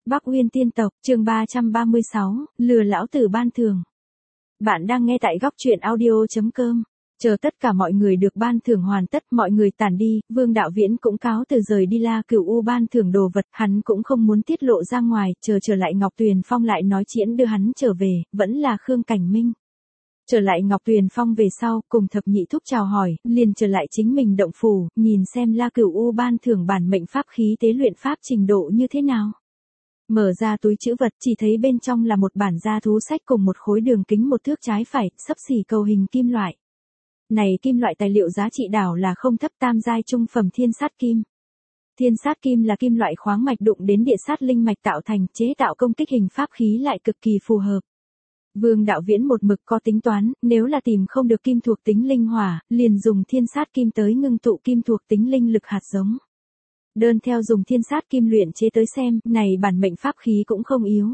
Bắc Uyên tiên tộc, chương 336, lừa lão tử ban thưởng. Bạn đang nghe tại góc truyện audio.com. Chờ tất cả mọi người được ban thưởng hoàn tất, mọi người tản đi, Vương Đạo Viễn cũng cáo từ rời đi La Cửu U ban thưởng đồ vật, hắn cũng không muốn tiết lộ ra ngoài, trở lại Ngọc Tuyền Phong lại nói Chiễn đưa hắn trở về, vẫn là Khương Cảnh Minh. Trở lại Ngọc Tuyền Phong về sau, cùng thập nhị thúc chào hỏi, liền trở lại chính mình động phủ, nhìn xem La Cửu U ban thưởng bản mệnh pháp khí tế luyện pháp trình độ như thế nào. Mở ra túi trữ vật, chỉ thấy bên trong là một bản gia thú sách cùng một khối đường kính 1 thước trái phải, xấp xỉ cầu hình kim loại. Này kim loại tài liệu giá trị đảo là không thấp, tam giai trung phẩm thiên sát kim. Thiên sát kim là kim loại khoáng mạch đụng đến địa sát linh mạch tạo thành, chế tạo công kích hình pháp khí lại cực kỳ phù hợp. Vương Đạo Viễn một mực có tính toán, nếu là tìm không được kim thuộc tính linh hỏa, liền dùng thiên sát kim tới ngưng tụ kim thuộc tính linh lực hạt giống. Đơn theo dùng thiên sát kim luyện chế tới xem, này bản mệnh pháp khí cũng không yếu.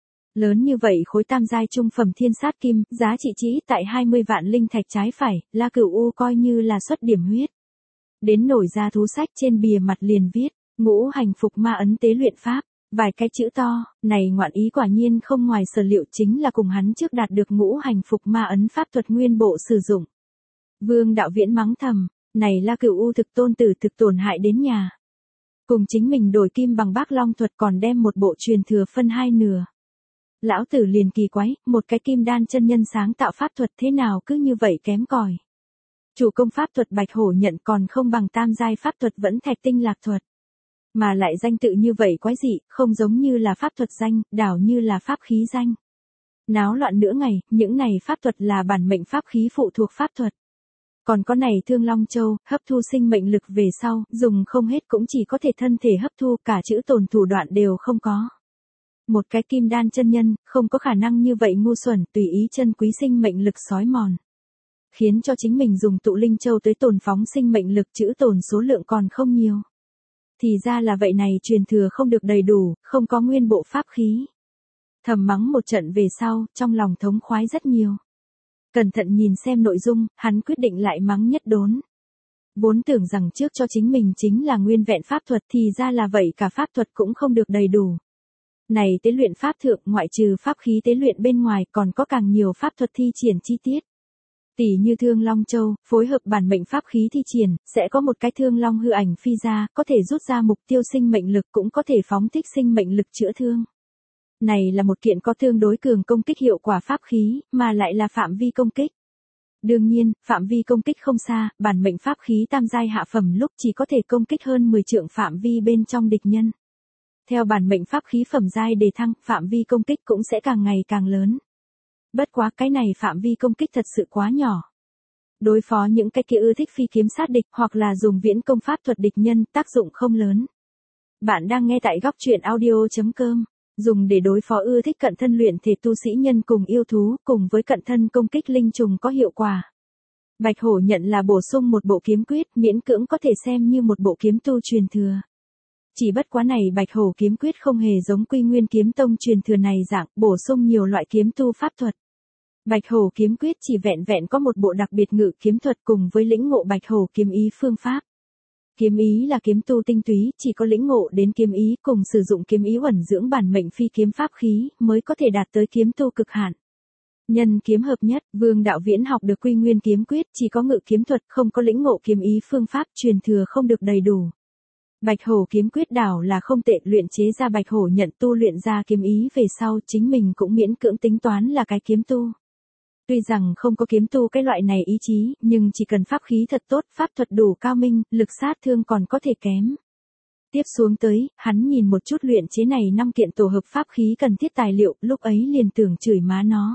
Lớn như vậy khối tam giai trung phẩm thiên sát kim, giá trị chỉ tại 20 vạn linh thạch trái phải, La Cửu U coi như là xuất điểm huyết. Đến nổi ra thú sách trên bìa mặt liền viết, ngũ hành phục ma ấn tế luyện pháp, vài cái chữ to, này ngoạn ý quả nhiên không ngoài sở liệu, chính là cùng hắn trước đạt được ngũ hành phục ma ấn pháp thuật nguyên bộ sử dụng. Vương Đạo Viễn mắng thầm, này La Cửu U thực tôn tử thực tổn hại đến nhà. Cùng chính mình đổi kim bằng Bác Long thuật còn đem một bộ truyền thừa phân hai nửa. Lão tử liền kỳ quái, một cái kim đan chân nhân sáng tạo pháp thuật thế nào cứ như vậy kém cỏi. Chủ công pháp thuật Bạch Hổ nhận còn không bằng tam giai pháp thuật vẫn Thạch Tinh Lạc thuật. Mà lại danh tự như vậy quái dị, không giống như là pháp thuật danh, đảo như là pháp khí danh. Náo loạn nửa ngày, những này pháp thuật là bản mệnh pháp khí phụ thuộc pháp thuật. Còn có này Thương Long Châu, hấp thu sinh mệnh lực về sau, dùng không hết cũng chỉ có thể thân thể hấp thu, cả chữ tồn thủ đoạn đều không có. Một cái kim đan chân nhân, không có khả năng như vậy ngu xuẩn, tùy ý chân quý sinh mệnh lực xói mòn. Khiến cho chính mình dùng tụ linh châu tới tồn phóng sinh mệnh lực, chữ tồn số lượng còn không nhiều. Thì ra là vậy, này truyền thừa không được đầy đủ, không có nguyên bộ pháp khí. Thầm mắng một trận về sau, trong lòng thống khoái rất nhiều. Cẩn thận nhìn xem nội dung, hắn quyết định lại mắng nhất đốn. Vốn tưởng rằng trước cho chính mình chính là nguyên vẹn pháp thuật, thì ra là vậy, cả pháp thuật cũng không được đầy đủ. Này tế luyện pháp thượng, ngoại trừ pháp khí tế luyện bên ngoài, còn có càng nhiều pháp thuật thi triển chi tiết. Tỷ như Thương Long Châu, phối hợp bản mệnh pháp khí thi triển, sẽ có một cái Thương Long hư ảnh phi ra, có thể rút ra mục tiêu sinh mệnh lực, cũng có thể phóng thích sinh mệnh lực chữa thương. Này là một kiện có tương đối cường công kích hiệu quả pháp khí, mà lại là phạm vi công kích. Đương nhiên, phạm vi công kích không xa, bản mệnh pháp khí tam giai hạ phẩm lúc chỉ có thể công kích hơn 10 trượng phạm vi bên trong địch nhân. Theo bản mệnh pháp khí phẩm giai đề thăng, phạm vi công kích cũng sẽ càng ngày càng lớn. Bất quá cái này phạm vi công kích thật sự quá nhỏ. Đối phó những cái kia ưa thích phi kiếm sát địch hoặc là dùng viễn công pháp thuật địch nhân, tác dụng không lớn. Bạn đang nghe tại góc truyện audio.com. Dùng để đối phó ưa thích cận thân luyện thể tu sĩ nhân cùng yêu thú, cùng với cận thân công kích linh trùng có hiệu quả. Bạch Hổ nhận là bổ sung một bộ kiếm quyết, miễn cưỡng có thể xem như một bộ kiếm tu truyền thừa. Chỉ bất quá này Bạch Hổ kiếm quyết không hề giống Quy Nguyên kiếm tông truyền thừa này dạng, bổ sung nhiều loại kiếm tu pháp thuật. Bạch Hổ kiếm quyết chỉ vẹn vẹn có một bộ đặc biệt ngự kiếm thuật cùng với lĩnh ngộ Bạch Hổ kiếm ý phương pháp. Kiếm ý là kiếm tu tinh túy, chỉ có lĩnh ngộ đến kiếm ý cùng sử dụng kiếm ý uẩn dưỡng bản mệnh phi kiếm pháp khí, mới có thể đạt tới kiếm tu cực hạn. Nhân kiếm hợp nhất, Vương Đạo Viễn học được Quy Nguyên kiếm quyết, chỉ có ngự kiếm thuật, không có lĩnh ngộ kiếm ý phương pháp, truyền thừa không được đầy đủ. Bạch Hổ kiếm quyết đảo là không tệ, luyện chế ra Bạch Hổ nhận tu luyện ra kiếm ý về sau, chính mình cũng miễn cưỡng tính toán là cái kiếm tu. Tuy rằng không có kiếm tu cái loại này ý chí, nhưng chỉ cần pháp khí thật tốt, pháp thuật đủ cao minh, lực sát thương còn có thể kém. Tiếp xuống tới, hắn nhìn một chút luyện chế này 5 kiện tổ hợp pháp khí cần thiết tài liệu, lúc ấy liền tưởng chửi má nó.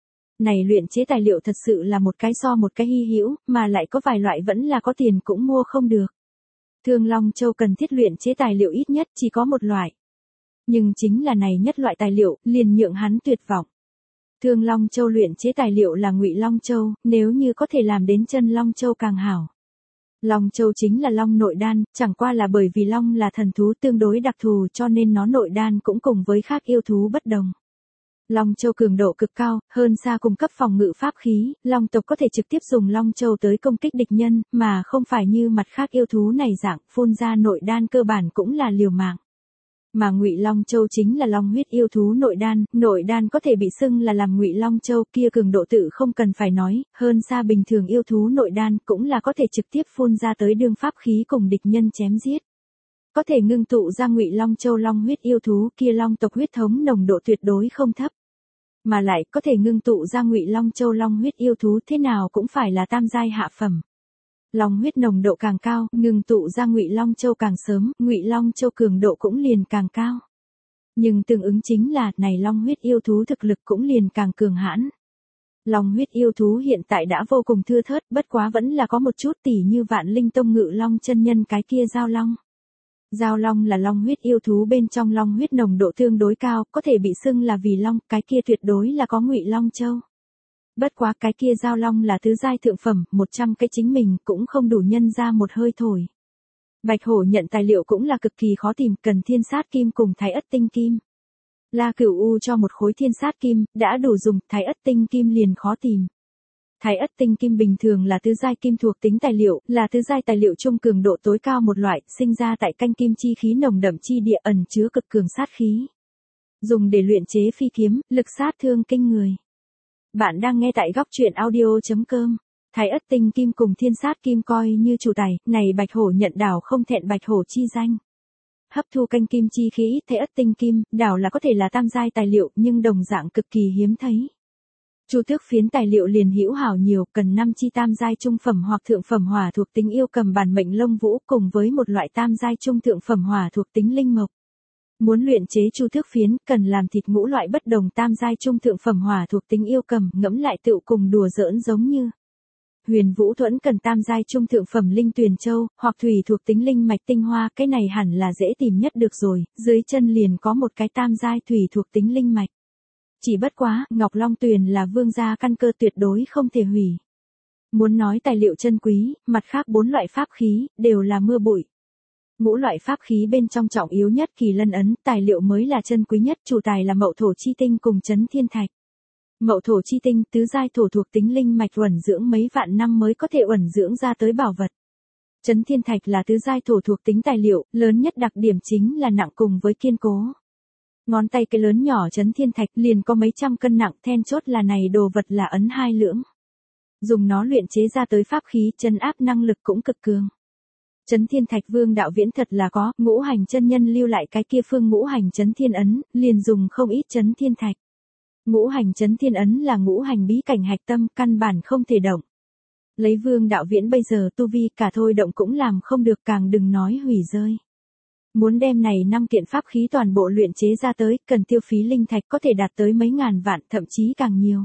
Này luyện chế tài liệu thật sự là một cái so một cái hy hữu, mà lại có vài loại vẫn là có tiền cũng mua không được. Thương Long Châu cần thiết luyện chế tài liệu ít nhất chỉ có một loại. Nhưng chính là này nhất loại tài liệu, liền nhượng hắn tuyệt vọng. Thương Long Châu luyện chế tài liệu là Ngụy Long Châu, nếu như có thể làm đến chân Long Châu càng hảo. Long Châu chính là Long nội đan, chẳng qua là bởi vì Long là thần thú tương đối đặc thù cho nên nó nội đan cũng cùng với khác yêu thú bất đồng. Long Châu cường độ cực cao, hơn xa cung cấp phòng ngự pháp khí, Long tộc có thể trực tiếp dùng Long Châu tới công kích địch nhân, mà không phải như mặt khác yêu thú này dạng, phun ra nội đan cơ bản cũng là liều mạng. Mà Ngụy Long Châu chính là long huyết yêu thú nội đan có thể bị xưng là làm Ngụy Long Châu kia cường độ tự không cần phải nói, hơn xa bình thường yêu thú nội đan cũng là có thể trực tiếp phun ra tới đương pháp khí cùng địch nhân chém giết. Có thể ngưng tụ ra Ngụy Long Châu long huyết yêu thú kia long tộc huyết thống nồng độ tuyệt đối không thấp. Mà lại có thể ngưng tụ ra Ngụy Long Châu long huyết yêu thú thế nào cũng phải là tam giai hạ phẩm. Long huyết nồng độ càng cao, ngưng tụ ra Ngụy Long Châu càng sớm, Ngụy Long Châu cường độ cũng liền càng cao. Nhưng tương ứng chính là, này long huyết yêu thú thực lực cũng liền càng cường hãn. Long huyết yêu thú hiện tại đã vô cùng thưa thớt, bất quá vẫn là có một chút tỷ như Vạn Linh Tông Ngự Long chân nhân cái kia Giao Long. Giao Long là long huyết yêu thú bên trong long huyết nồng độ tương đối cao, có thể bị xưng là vì long, cái kia tuyệt đối là có Ngụy Long Châu. Bất quá cái kia Giao Long là tứ giai thượng phẩm, 100 cái chính mình cũng không đủ nhân ra một hơi thổi. Bạch Hổ nhận tài liệu cũng là cực kỳ khó tìm, cần thiên sát kim cùng thái ất tinh kim. La Cửu U cho một khối thiên sát kim, đã đủ dùng, thái ất tinh kim liền khó tìm. Thái ất tinh kim bình thường là tứ giai kim thuộc tính tài liệu, là tứ giai tài liệu trung cường độ tối cao một loại, sinh ra tại canh kim chi khí nồng đậm chi địa ẩn chứa cực cường sát khí. Dùng để luyện chế phi kiếm, lực sát thương kinh người. Bạn đang nghe tại góc truyện audio.com. Thái ất tinh kim cùng thiên sát kim coi như chủ tài, này Bạch Hổ nhận đảo không thẹn Bạch Hổ chi danh. Hấp thu canh kim chi khí, thái ất tinh kim, đảo là có thể là tam giai tài liệu nhưng đồng dạng cực kỳ hiếm thấy. Chu tước phiến tài liệu liền hữu hảo nhiều, cần 5 chi tam giai trung phẩm hoặc thượng phẩm hỏa thuộc tính yêu cầm bản mệnh lông vũ cùng với một loại tam giai trung thượng phẩm hỏa thuộc tính linh mộc. Muốn luyện chế chu tước phiến, cần làm thịt ngũ loại bất đồng tam giai trung thượng phẩm hỏa thuộc tính yêu cầm, ngẫm lại tựu cùng đùa giỡn giống như. Huyền Vũ Thuẫn cần tam giai trung thượng phẩm linh tuyền châu, hoặc thủy thuộc tính linh mạch tinh hoa, cái này hẳn là dễ tìm nhất được rồi, dưới chân liền có một cái tam giai thủy thuộc tính linh mạch. Chỉ bất quá, Ngọc Long Tuyền là vương gia căn cơ tuyệt đối không thể hủy. Muốn nói tài liệu chân quý, mặt khác 4 loại pháp khí, đều là mưa bụi. Ngũ loại pháp khí bên trong trọng yếu nhất Kỳ Lân ấn, tài liệu mới là chân quý nhất, chủ tài là Mậu Thổ chi tinh cùng Chấn Thiên Thạch. Mậu Thổ chi tinh, tứ giai thổ thuộc tính linh mạch uẩn dưỡng mấy vạn năm mới có thể uẩn dưỡng ra tới bảo vật. Chấn Thiên Thạch là tứ giai thổ thuộc tính tài liệu, lớn nhất đặc điểm chính là nặng cùng với kiên cố. Ngón tay cái lớn nhỏ Chấn Thiên Thạch liền có mấy trăm cân nặng, then chốt là này đồ vật là ấn 2 lưỡng. Dùng nó luyện chế ra tới pháp khí, chân áp năng lực cũng cực cường. Chấn Thiên Thạch Vương Đạo Viễn thật là có, Ngũ Hành chân nhân lưu lại cái kia phương Ngũ Hành Chấn Thiên ấn, liền dùng không ít Chấn Thiên Thạch. Ngũ Hành Chấn Thiên ấn là ngũ hành bí cảnh hạch tâm, căn bản không thể động. Lấy Vương Đạo Viễn bây giờ tu vi cả thôi động cũng làm không được, càng đừng nói hủy rơi. Muốn đem này 5 kiện pháp khí toàn bộ luyện chế ra tới, cần tiêu phí linh thạch có thể đạt tới mấy ngàn vạn, thậm chí càng nhiều.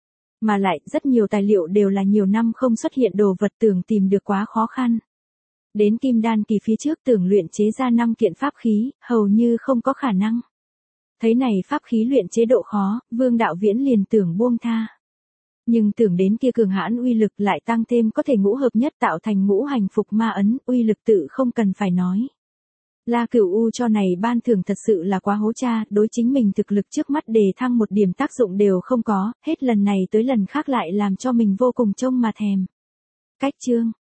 Mà lại, rất nhiều tài liệu đều là nhiều năm không xuất hiện đồ vật, tưởng tìm được quá khó khăn. Đến Kim Đan kỳ phía trước tưởng luyện chế ra 5 kiện pháp khí, hầu như không có khả năng. Thấy này pháp khí luyện chế độ khó, Vương Đạo Viễn liền tưởng buông tha. Nhưng tưởng đến kia cường hãn uy lực lại tăng thêm có thể ngũ hợp nhất tạo thành ngũ hành phục ma ấn, uy lực tự không cần phải nói. La Cửu U cho này ban thưởng thật sự là quá hố cha, đối chính mình thực lực trước mắt đề thăng một điểm tác dụng đều không có, hết lần này tới lần khác lại làm cho mình vô cùng trông mà thèm. Cách chương